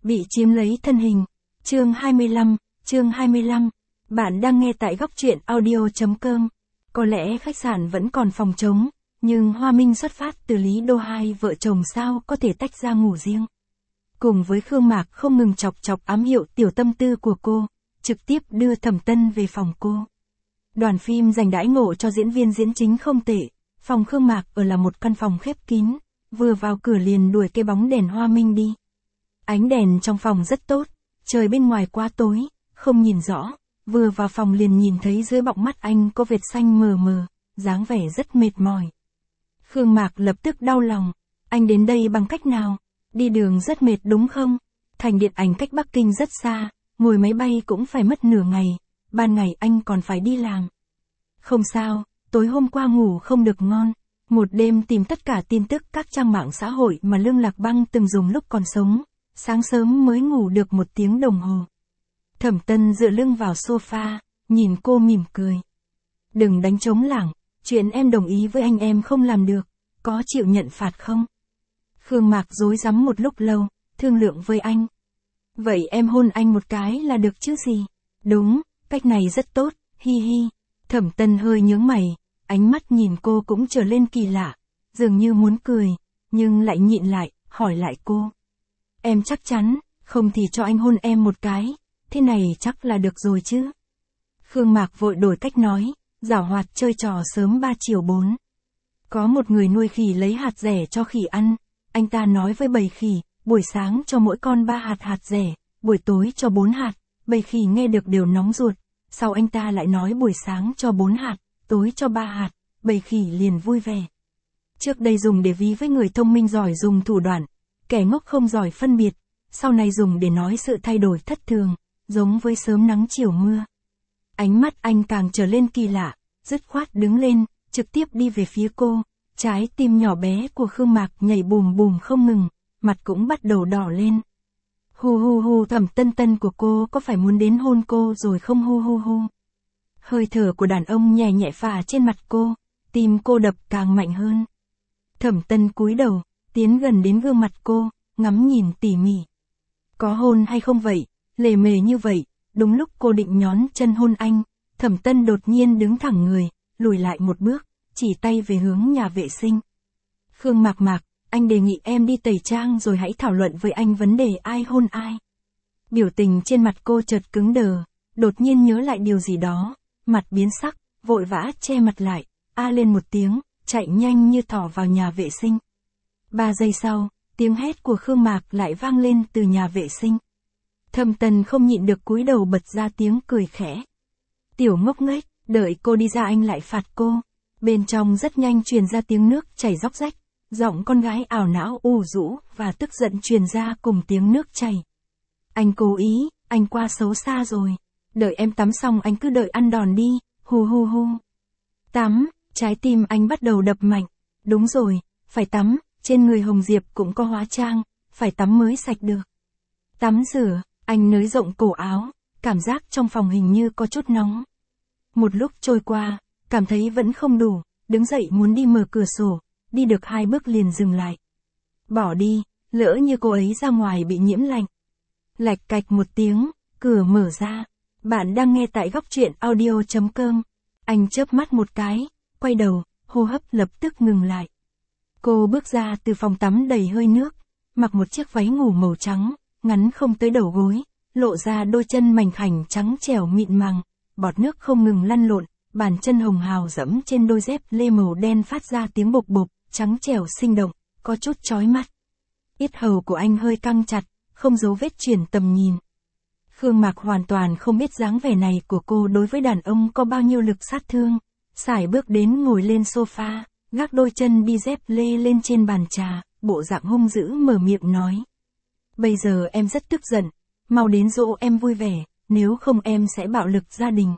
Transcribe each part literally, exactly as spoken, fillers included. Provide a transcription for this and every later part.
Bị chiếm lấy thân hình. Chương hai mươi lăm, chương hai mươi lăm. Bạn đang nghe tại góc truyện audio.com. Có lẽ khách sạn vẫn còn phòng trống, nhưng Hoa Minh xuất phát từ Lý Đô hai vợ chồng sao có thể tách ra ngủ riêng. Cùng với Khương Mạc không ngừng chọc chọc ám hiệu tiểu tâm tư của cô, trực tiếp đưa Thẩm Tân về phòng cô. Đoàn phim dành đãi ngộ cho diễn viên diễn chính không tệ, phòng Khương Mạc ở là một căn phòng khép kín, vừa vào cửa liền đuổi cái bóng đèn Hoa Minh đi. Ánh đèn trong phòng rất tốt, trời bên ngoài quá tối, không nhìn rõ, vừa vào phòng liền nhìn thấy dưới bọng mắt anh có vệt xanh mờ mờ, dáng vẻ rất mệt mỏi. Khương Mạc lập tức đau lòng, anh đến đây bằng cách nào? Đi đường rất mệt đúng không? Thành điện ảnh cách Bắc Kinh rất xa, ngồi máy bay cũng phải mất nửa ngày, ban ngày anh còn phải đi làm. Không sao, tối hôm qua ngủ không được ngon, một đêm tìm tất cả tin tức các trang mạng xã hội mà Lương Lạc Băng từng dùng lúc còn sống, sáng sớm mới ngủ được một tiếng đồng hồ. Thẩm Tân dựa lưng vào sofa, nhìn cô mỉm cười. Đừng đánh trống lảng, chuyện em đồng ý với anh em không làm được, có chịu nhận phạt không? Khương Mạc rối rắm một lúc lâu, thương lượng với anh. Vậy em hôn anh một cái là được chứ gì? Đúng, cách này rất tốt, hi hi. Thẩm Tân hơi nhướng mày, ánh mắt nhìn cô cũng trở lên kỳ lạ, dường như muốn cười, nhưng lại nhịn lại, hỏi lại cô. Em chắc chắn, không thì cho anh hôn em một cái, thế này chắc là được rồi chứ. Khương Mạc vội đổi cách nói, giảo hoạt chơi trò sớm ba chiều bốn. Có một người nuôi khỉ lấy hạt rẻ cho khỉ ăn, anh ta nói với bầy khỉ, buổi sáng cho mỗi con ba hạt hạt rẻ, buổi tối cho bốn hạt, bầy khỉ nghe được đều nóng ruột, sau anh ta lại nói buổi sáng cho bốn hạt, tối cho ba hạt, bầy khỉ liền vui vẻ. Trước đây dùng để ví với người thông minh giỏi dùng thủ đoạn, kẻ ngốc không giỏi phân biệt, sau này dùng để nói sự thay đổi thất thường, giống với sớm nắng chiều mưa. Ánh mắt anh càng trở lên kỳ lạ, dứt khoát đứng lên, trực tiếp đi về phía cô, trái tim nhỏ bé của Khương Mạc nhảy bùm bùm không ngừng, mặt cũng bắt đầu đỏ lên. Hu hu hu, Thẩm Tân Tân của cô có phải muốn đến hôn cô rồi không hu hu hu. Hơi thở của đàn ông nhẹ nhẹ phả trên mặt cô, tim cô đập càng mạnh hơn. Thẩm Tân cúi đầu, tiến gần đến gương mặt cô, ngắm nhìn tỉ mỉ. Có hôn hay không vậy, lề mề như vậy, đúng lúc cô định nhón chân hôn anh, Thẩm Tân đột nhiên đứng thẳng người, lùi lại một bước, chỉ tay về hướng nhà vệ sinh. Khương Mạc Mạc, anh đề nghị em đi tẩy trang rồi hãy thảo luận với anh vấn đề ai hôn ai. Biểu tình trên mặt cô chợt cứng đờ, đột nhiên nhớ lại điều gì đó, mặt biến sắc, vội vã che mặt lại, a lên một tiếng, chạy nhanh như thỏ vào nhà vệ sinh. Ba giây sau, tiếng hét của Khương Mạc lại vang lên từ nhà vệ sinh. Thẩm Tân không nhịn được cúi đầu bật ra tiếng cười khẽ. Tiểu ngốc nghếch, đợi cô đi ra anh lại phạt cô. Bên trong rất nhanh truyền ra tiếng nước chảy róc rách, giọng con gái ảo não ù rũ và tức giận truyền ra cùng tiếng nước chảy. Anh cố ý, anh quá xấu xa rồi. Đợi em tắm xong anh cứ đợi ăn đòn đi, hu hu hu. Tắm, trái tim anh bắt đầu đập mạnh. Đúng rồi, phải tắm, trên người Hồng Diệp cũng có hóa trang, phải tắm mới sạch được. Tắm rửa, anh nới rộng cổ áo, cảm giác trong phòng hình như có chút nóng. Một lúc trôi qua, cảm thấy vẫn không đủ, đứng dậy muốn đi mở cửa sổ, đi được hai bước liền dừng lại. Bỏ đi, lỡ như cô ấy ra ngoài bị nhiễm lạnh. Lạch cạch một tiếng, cửa mở ra. Bạn đang nghe tại góc truyện audio.com. Anh chớp mắt một cái, quay đầu, hô hấp lập tức ngừng lại. Cô bước ra từ phòng tắm đầy hơi nước, mặc một chiếc váy ngủ màu trắng, ngắn không tới đầu gối, lộ ra đôi chân mảnh khảnh trắng trẻo mịn màng, bọt nước không ngừng lăn lộn, bàn chân hồng hào dẫm trên đôi dép lê màu đen phát ra tiếng bộp bộp, trắng trẻo sinh động, có chút chói mắt. Yết hầu của anh hơi căng chặt, không giấu vết chuyển tầm nhìn. Khương Mạc hoàn toàn không biết dáng vẻ này của cô đối với đàn ông có bao nhiêu lực sát thương. Sải bước đến ngồi lên sofa, gác đôi chân đi dép lê lên trên bàn trà, bộ dạng hung dữ mở miệng nói. Bây giờ em rất tức giận, mau đến dỗ em vui vẻ, nếu không em sẽ bạo lực gia đình.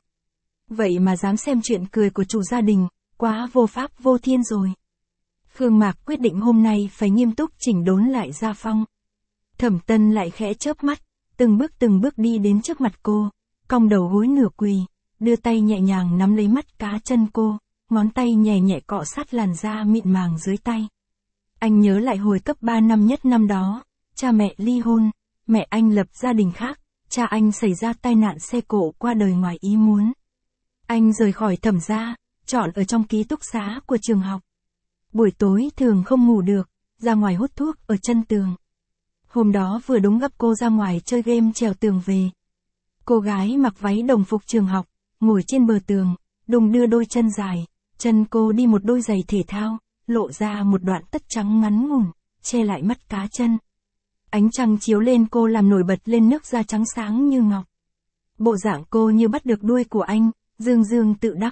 Vậy mà dám xem chuyện cười của chủ gia đình, quá vô pháp vô thiên rồi. Khương Mạc quyết định hôm nay phải nghiêm túc chỉnh đốn lại gia phong. Thẩm Tân lại khẽ chớp mắt, từng bước từng bước đi đến trước mặt cô, cong đầu gối nửa quỳ, đưa tay nhẹ nhàng nắm lấy mắt cá chân cô, ngón tay nhẹ nhẹ cọ sát làn da mịn màng dưới tay. Anh nhớ lại hồi cấp ba năm nhất năm đó, cha mẹ ly hôn, Mẹ anh lập gia đình khác, cha anh xảy ra tai nạn xe cộ qua đời ngoài ý muốn. Anh rời khỏi Thẩm gia, chọn ở trong ký túc xá của trường học. Buổi tối thường không ngủ được, ra ngoài hút thuốc ở chân tường. Hôm đó vừa đúng gặp cô ra ngoài chơi game trèo tường về. Cô gái mặc váy đồng phục trường học, ngồi trên bờ tường, đung đưa đôi chân dài, chân cô đi một đôi giày thể thao, lộ ra một đoạn tất trắng ngắn ngủn, che lại mắt cá chân. Ánh trăng chiếu lên cô làm nổi bật lên nước da trắng sáng như ngọc. Bộ dạng cô như bắt được đuôi của anh, dương dương tự đắc.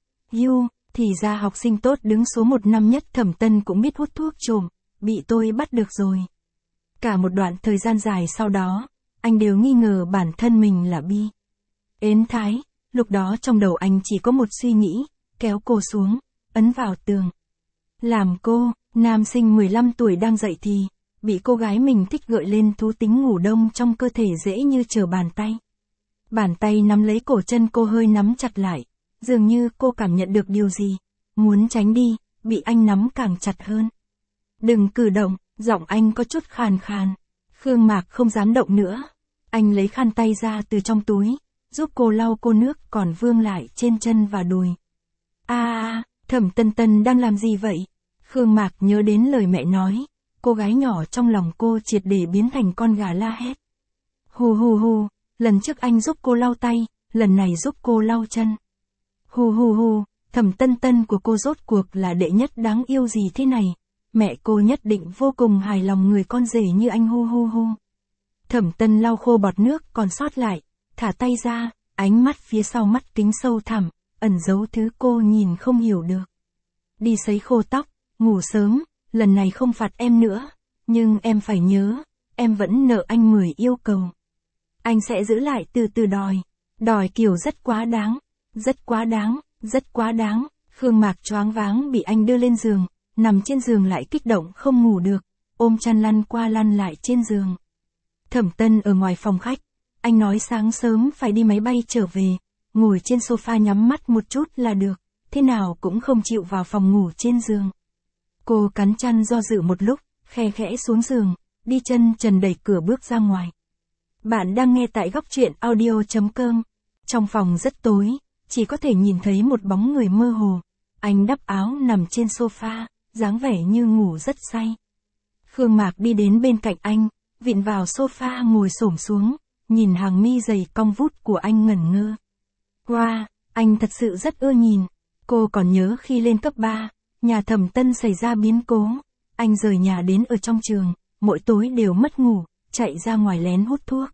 Yu, thì ra học sinh tốt đứng số một năm nhất Thẩm Tân cũng biết hút thuốc trộm, bị tôi bắt được rồi. Cả một đoạn thời gian dài sau đó, anh đều nghi ngờ bản thân mình là bi. Ến thái, lúc đó trong đầu anh chỉ có một suy nghĩ, kéo cô xuống, ấn vào tường. Làm cô, nam sinh mười lăm tuổi đang dậy thì, bị cô gái mình thích gợi lên thú tính ngủ đông trong cơ thể dễ như trở bàn tay. Bàn tay nắm lấy cổ chân cô hơi nắm chặt lại, dường như cô cảm nhận được điều gì, muốn tránh đi, bị anh nắm càng chặt hơn. Đừng cử động, giọng anh có chút khàn khàn. Khương Mạc không dám động nữa. Anh lấy khăn tay ra từ trong túi, giúp cô lau cô nước còn vương lại trên chân và đùi. A a, Thẩm Tân Tân đang làm gì vậy? Khương Mạc nhớ đến lời mẹ nói, cô gái nhỏ trong lòng cô triệt để biến thành con gà la hét. Hù hù hù, lần trước anh giúp cô lau tay, lần này giúp cô lau chân. Hù hù hù, Thẩm Tân Tân của cô rốt cuộc là đệ nhất đáng yêu gì thế này? Mẹ cô nhất định vô cùng hài lòng người con rể như anh hu hu hu. Thẩm Tân lau khô bọt nước còn sót lại, thả tay ra, ánh mắt phía sau mắt kính sâu thẳm, ẩn giấu thứ cô nhìn không hiểu được. Đi sấy khô tóc, ngủ sớm, lần này không phạt em nữa, nhưng em phải nhớ, em vẫn nợ anh mười yêu cầu. Anh sẽ giữ lại từ từ đòi, đòi kiểu rất quá đáng, rất quá đáng, rất quá đáng. Khương Mạc choáng váng bị anh đưa lên giường, nằm trên giường lại kích động không ngủ được, ôm chăn lăn qua lăn lại trên giường. Thẩm Tân ở ngoài phòng khách, anh nói sáng sớm phải đi máy bay trở về, ngồi trên sofa nhắm mắt một chút là được, thế nào cũng không chịu vào phòng ngủ trên giường. Cô cắn chăn do dự một lúc, khe khẽ xuống giường, đi chân trần đẩy cửa bước ra ngoài. Bạn đang nghe tại góc truyện audio chấm com. Trong phòng rất tối, chỉ có thể nhìn thấy một bóng người mơ hồ. Anh đắp áo nằm trên sofa, dáng vẻ như ngủ rất say. Khương Mạc đi đến bên cạnh anh, vịn vào sofa ngồi xổm xuống, nhìn hàng mi dày cong vút của anh ngẩn ngơ. Wow, anh thật sự rất ưa nhìn. Cô còn nhớ khi lên cấp ba, nhà Thẩm Tân xảy ra biến cố. Anh rời nhà đến ở trong trường, mỗi tối đều mất ngủ, chạy ra ngoài lén hút thuốc.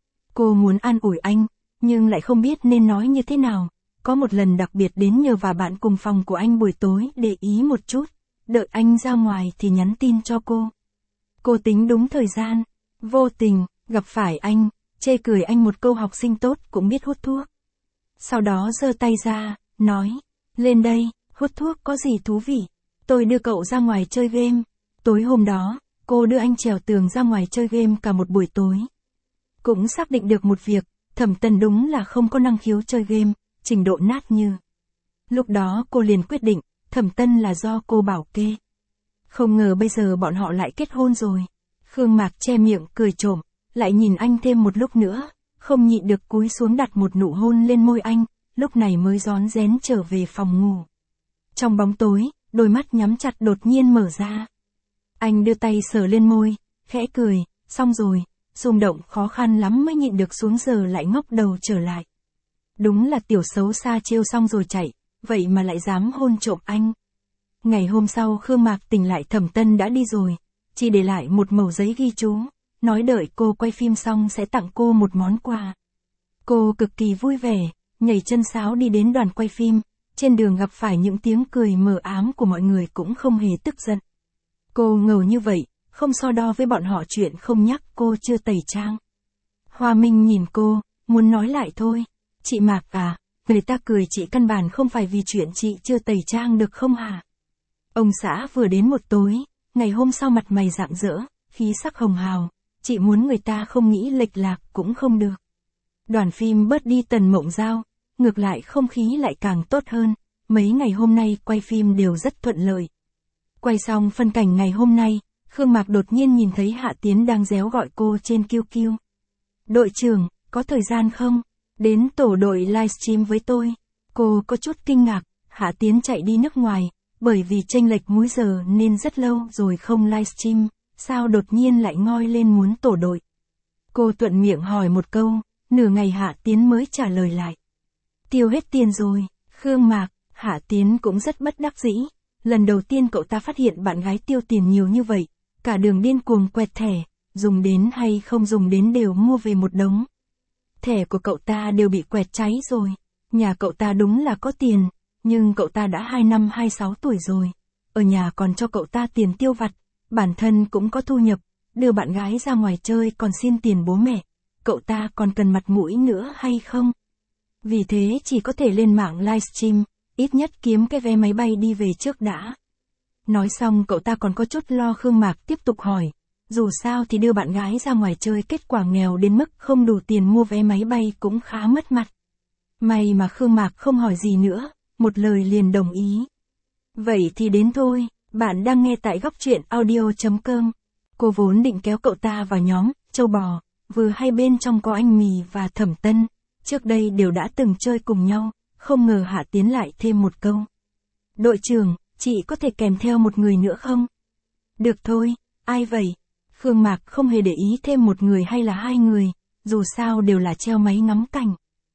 Cô muốn an ủi anh, nhưng lại không biết nên nói như thế nào. Có một lần đặc biệt đến nhờ và bạn cùng phòng của anh buổi tối để ý một chút, đợi anh ra ngoài thì nhắn tin cho cô. Cô tính đúng thời gian, vô tình, gặp phải anh, chê cười anh một câu học sinh tốt cũng biết hút thuốc. Sau đó giơ tay ra, nói, lên đây, hút thuốc có gì thú vị, tôi đưa cậu ra ngoài chơi game. Tối hôm đó, cô đưa anh trèo tường ra ngoài chơi game cả một buổi tối. Cũng xác định được một việc, Thẩm Tân đúng là không có năng khiếu chơi game, trình độ nát như. Lúc đó cô liền quyết định, Thẩm Tân là do cô bảo kê. Không ngờ bây giờ bọn họ lại kết hôn rồi. Khương Mạc che miệng cười trộm, lại nhìn anh thêm một lúc nữa, không nhịn được cúi xuống đặt một nụ hôn lên môi anh, lúc này mới rón rén trở về phòng ngủ. Trong bóng tối, đôi mắt nhắm chặt đột nhiên mở ra. Anh đưa tay sờ lên môi, khẽ cười, xong rồi, rung động khó khăn lắm mới nhịn được xuống giờ lại ngóc đầu trở lại. Đúng là tiểu xấu xa trêu xong rồi chạy, vậy mà lại dám hôn trộm anh. Ngày hôm sau Khương Mạc tỉnh lại Thẩm Tân đã đi rồi, chỉ để lại một mẩu giấy ghi chú, nói đợi cô quay phim xong sẽ tặng cô một món quà. Cô cực kỳ vui vẻ, nhảy chân sáo đi đến đoàn quay phim, trên đường gặp phải những tiếng cười mờ ám của mọi người cũng không hề tức giận. Cô ngầu như vậy, không so đo với bọn họ chuyện không nhắc cô chưa tẩy trang. Hoa Minh nhìn cô, muốn nói lại thôi. Chị Mạc à, người ta cười chị căn bản không phải vì chuyện chị chưa tẩy trang được không hả? Ông xã vừa đến một tối, ngày hôm sau mặt mày rạng rỡ, khí sắc hồng hào, chị muốn người ta không nghĩ lệch lạc cũng không được. Đoàn phim bớt đi Tần Mộng Giao, ngược lại không khí lại càng tốt hơn, mấy ngày hôm nay quay phim đều rất thuận lợi. Quay xong phân cảnh ngày hôm nay, Khương Mạc đột nhiên nhìn thấy Hạ Tiến đang réo gọi cô trên Q Q. Đội trưởng, có thời gian không? Đến tổ đội livestream với tôi. Cô có chút kinh ngạc, Hạ Tiến chạy đi nước ngoài, bởi vì chênh lệch múi giờ nên rất lâu rồi không livestream, sao đột nhiên lại ngoi lên muốn tổ đội. Cô thuận miệng hỏi một câu, nửa ngày Hạ Tiến mới trả lời lại. Tiêu hết tiền rồi, Khương Mạc, Hạ Tiến cũng rất bất đắc dĩ. Lần đầu tiên cậu ta phát hiện bạn gái tiêu tiền nhiều như vậy, cả đường điên cuồng quẹt thẻ, dùng đến hay không dùng đến đều mua về một đống. Thẻ của cậu ta đều bị quẹt cháy rồi, nhà cậu ta đúng là có tiền, nhưng cậu ta đã hai năm hai mươi sáu tuổi rồi, ở nhà còn cho cậu ta tiền tiêu vặt, bản thân cũng có thu nhập, đưa bạn gái ra ngoài chơi còn xin tiền bố mẹ, cậu ta còn cần mặt mũi nữa hay không? Vì thế chỉ có thể lên mạng livestream, ít nhất kiếm cái vé máy bay đi về trước đã. Nói xong cậu ta còn có chút lo Khương Mạc tiếp tục hỏi, dù sao thì đưa bạn gái ra ngoài chơi kết quả nghèo đến mức không đủ tiền mua vé máy bay cũng khá mất mặt. May mà Khương Mạc không hỏi gì nữa, một lời liền đồng ý. Vậy thì đến thôi, bạn đang nghe tại góc truyện audio chấm com. Cô vốn định kéo cậu ta vào nhóm, châu bò, vừa hay bên trong có anh Mì và Thẩm Tân, trước đây đều đã từng chơi cùng nhau, không ngờ Hạ Tiến lại thêm một câu. Đội trưởng, chị có thể kèm theo một người nữa không? Được thôi, ai vậy? Khương Mạc không hề để ý thêm một người hay là hai người, dù sao đều là treo máy ngắm cảnh.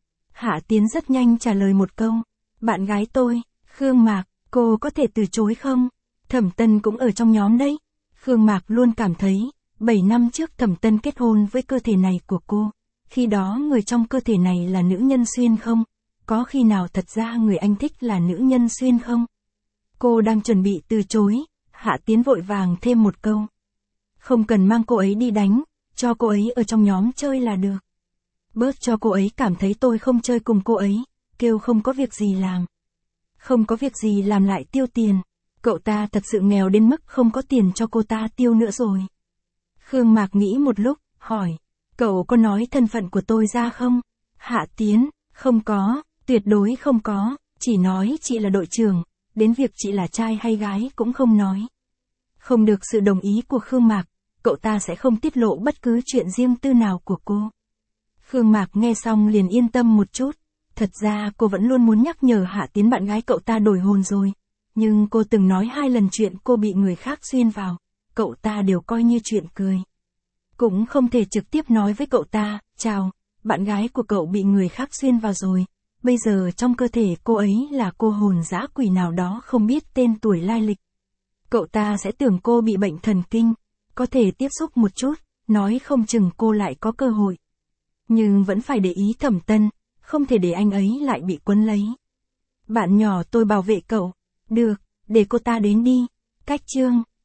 Hạ Tiến rất nhanh trả lời một câu, bạn gái tôi, Khương Mạc, cô có thể từ chối không? Thẩm Tân cũng ở trong nhóm đấy. Khương Mạc luôn cảm thấy, bảy năm trước Thẩm Tân kết hôn với cơ thể này của cô, khi đó người trong cơ thể này là nữ nhân xuyên không? Có khi nào thật ra người anh thích là nữ nhân xuyên không? Cô đang chuẩn bị từ chối, Hạ Tiến vội vàng thêm một câu. Không cần mang cô ấy đi đánh, cho cô ấy ở trong nhóm chơi là được. Bớt cho cô ấy cảm thấy tôi không chơi cùng cô ấy, kêu không có việc gì làm. Không có việc gì làm lại tiêu tiền, cậu ta thật sự nghèo đến mức không có tiền cho cô ta tiêu nữa rồi. Khương Mạc nghĩ một lúc, hỏi, cậu có nói thân phận của tôi ra không? Hạ Tiến, không có, tuyệt đối không có, chỉ nói chị là đội trưởng, đến việc chị là trai hay gái cũng không nói. Không được sự đồng ý của Khương Mạc, cậu ta sẽ không tiết lộ bất cứ chuyện riêng tư nào của cô. Khương Mạc nghe xong liền yên tâm một chút, thật ra cô vẫn luôn muốn nhắc nhở Hạ Tiến bạn gái cậu ta đổi hồn rồi, nhưng cô từng nói hai lần chuyện cô bị người khác xuyên vào, cậu ta đều coi như chuyện cười. Cũng không thể trực tiếp nói với cậu ta, chào, bạn gái của cậu bị người khác xuyên vào rồi, bây giờ trong cơ thể cô ấy là cô hồn dã quỷ nào đó không biết tên tuổi lai lịch. Cậu ta sẽ tưởng cô bị bệnh thần kinh, có thể tiếp xúc một chút, nói không chừng cô lại có cơ hội. Nhưng vẫn phải để ý Thẩm Tân, không thể để anh ấy lại bị quấn lấy. Bạn nhỏ tôi bảo vệ cậu, được, để cô ta đến đi, cách chương.